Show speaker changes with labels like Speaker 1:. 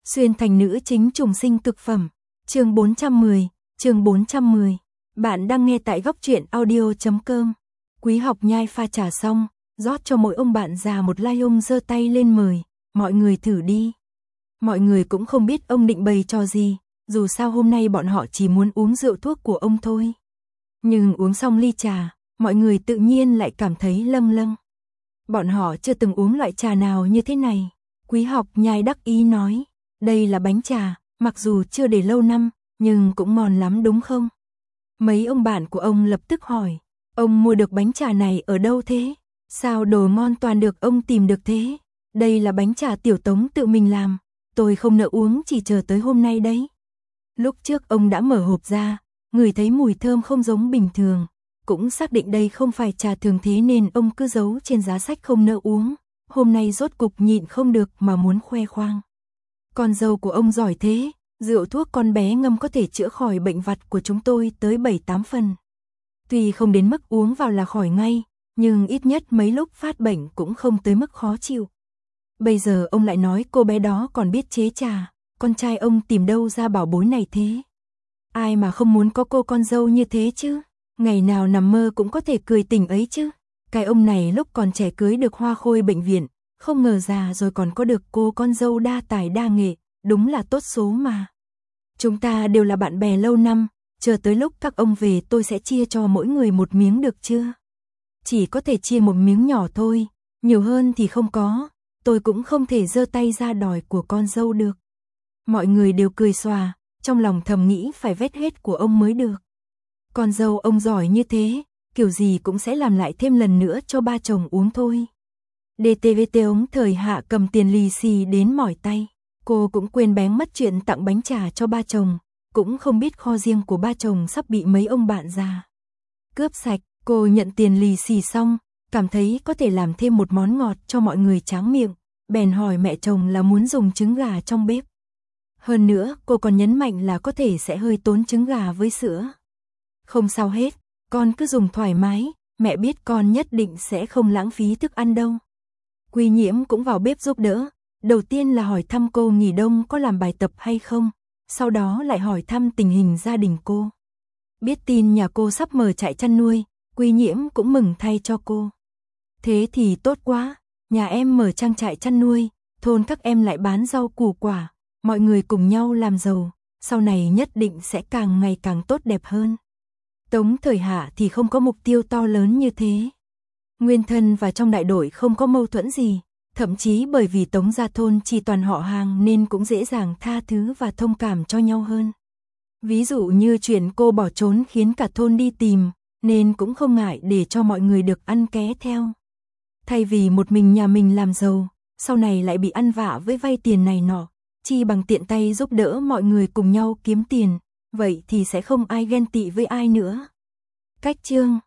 Speaker 1: Xuyên thành nữ chính trùng sinh cực phẩm. Chương 410. Bạn đang nghe tại góc truyện audio.com. Quý học nhai pha trà xong, rót cho mỗi ông bạn già một ly, ông giơ tay lên mời, mọi người thử đi. Mọi người cũng không biết ông định bày trò gì, dù sao hôm nay bọn họ chỉ muốn uống rượu thuốc của ông thôi. Nhưng uống xong ly trà, mọi người tự nhiên lại cảm thấy lâng lâng. Bọn họ chưa từng uống loại trà nào như thế này. Quý học nhai đắc ý nói, đây là bánh trà, mặc dù chưa để lâu năm, nhưng cũng ngon lắm đúng không? Mấy ông bạn của ông lập tức hỏi, ông mua được bánh trà này ở đâu thế? Sao đồ ngon toàn được ông tìm được thế? Đây là bánh trà Tiểu Tống tự mình làm, tôi không nỡ uống, chỉ chờ tới hôm nay đấy. Lúc trước ông đã mở hộp ra, ngửi thấy mùi thơm không giống bình thường, cũng xác định đây không phải trà thường, thế nên ông cứ giấu trên giá sách không nỡ uống. Hôm nay rốt cục nhịn không được mà muốn khoe khoang. Con dâu của ông giỏi thế, rượu thuốc con bé ngâm có thể chữa khỏi bệnh vặt của chúng tôi tới 7-8 phần. Tuy không đến mức uống vào là khỏi ngay, nhưng ít nhất mấy lúc phát bệnh cũng không tới mức khó chịu. Bây giờ ông lại nói cô bé đó còn biết chế trà, con trai ông tìm đâu ra bảo bối này thế? Ai mà không muốn có cô con dâu như thế chứ, ngày nào nằm mơ cũng có thể cười tỉnh ấy chứ. Cái ông này lúc còn trẻ cưới được hoa khôi bệnh viện, không ngờ già rồi còn có được cô con dâu đa tài đa nghệ, đúng là tốt số mà. Chúng ta đều là bạn bè lâu năm, chờ tới lúc các ông về tôi sẽ chia cho mỗi người một miếng được chưa? Chỉ có thể chia một miếng nhỏ thôi, nhiều hơn thì không có, tôi cũng không thể giơ tay ra đòi của con dâu được. Mọi người đều cười xòa, trong lòng thầm nghĩ phải vét hết của ông mới được. Con dâu ông giỏi như thế, kiểu gì cũng sẽ làm lại thêm lần nữa cho ba chồng uống thôi. DTVT ống thời hạ cầm tiền lì xì đến mỏi tay. Cô cũng quên bén mất chuyện tặng bánh trà cho ba chồng, cũng không biết kho riêng của ba chồng sắp bị mấy ông bạn già cướp sạch. Cô nhận tiền lì xì xong, cảm thấy có thể làm thêm một món ngọt cho mọi người tráng miệng, bèn hỏi mẹ chồng là muốn dùng trứng gà trong bếp. Hơn nữa, cô còn nhấn mạnh là có thể sẽ hơi tốn trứng gà với sữa. Không sao hết, con cứ dùng thoải mái, mẹ biết con nhất định sẽ không lãng phí thức ăn đâu. Quy Nhiễm cũng vào bếp giúp đỡ, đầu tiên là hỏi thăm cô nghỉ đông có làm bài tập hay không, sau đó lại hỏi thăm tình hình gia đình cô. Biết tin nhà cô sắp mở trại chăn nuôi, Quy Nhiễm cũng mừng thay cho cô. Thế thì tốt quá, nhà em mở trang trại chăn nuôi, thôn các em lại bán rau củ quả, mọi người cùng nhau làm giàu, sau này nhất định sẽ càng ngày càng tốt đẹp hơn. Tống Thời Hạ thì không có mục tiêu to lớn như thế. Nguyên thân và trong đại đội không có mâu thuẫn gì, thậm chí bởi vì Tống gia thôn chỉ toàn họ hàng nên cũng dễ dàng tha thứ và thông cảm cho nhau hơn. Ví dụ như chuyện cô bỏ trốn khiến cả thôn đi tìm, nên cũng không ngại để cho mọi người được ăn ké theo. Thay vì một mình nhà mình làm giàu, sau này lại bị ăn vạ với vay tiền này nọ, chi bằng tiện tay giúp đỡ mọi người cùng nhau kiếm tiền, vậy thì sẽ không ai ghen tị với ai nữa. Cách chương